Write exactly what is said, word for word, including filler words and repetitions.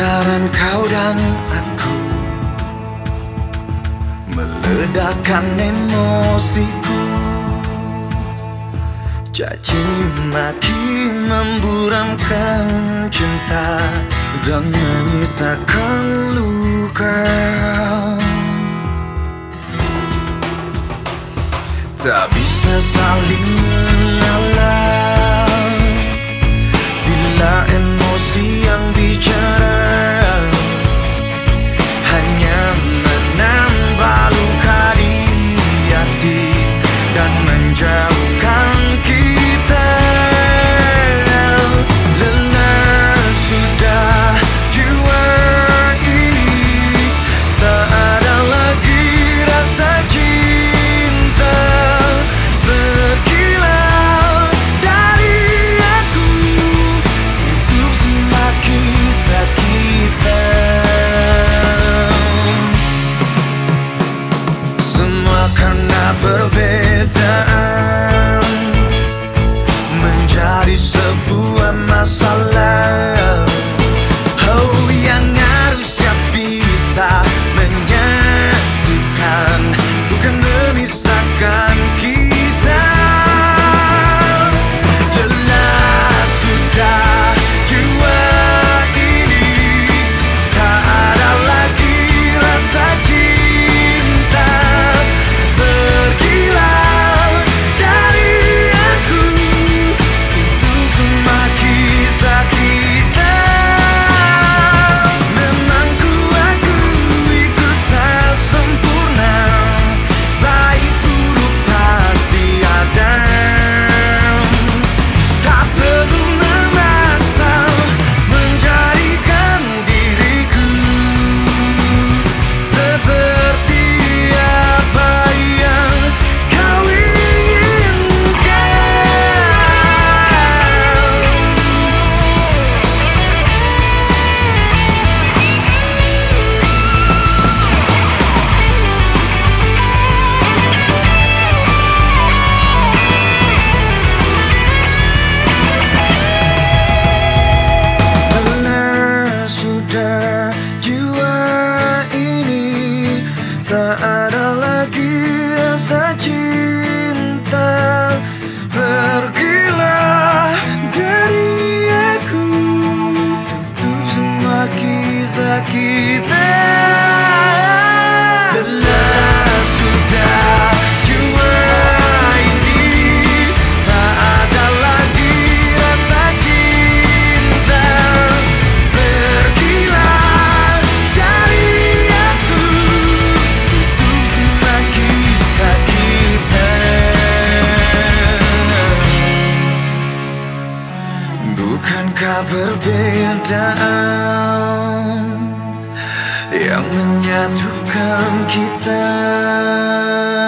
Lantaran kau dan aku meledakkan emosiku, caci maki memburamkan cinta dan menyisakan luka. Tak bisa saling mengalah bila emosi yang bicara hanya menambah luka di hati dan menjauhkan kita. Lelah sudah jiwa ini, tak ada lagi rasa cinta. Pergilah dari aku untuk semakin sakitan. Semua karena perbedaan menjadi sebuah masalah. Oh, yang harusnya bisa menyatukan, bukan memisahkan kita. Lelah sudah jiwa ini, tak ada lagi rasa cinta. Pergilah dari aku untuk semakin sakitan. Memang ku akui ku tak sempurna, baik buruk pasti ada. Tak perlu memaksa menjadikan diriku seperti apa yang kau inginkan. Lelah sudah jiwa ini, tak ada lagi rasa cinta. Pergilah dari aku untuk semakin sakitan. Lelah sudah jiwa ini, tak ada lagi rasa cinta. Pergilah dari aku untuk semakin sakitan. Bukankah perbedaan yang menyatukan kita?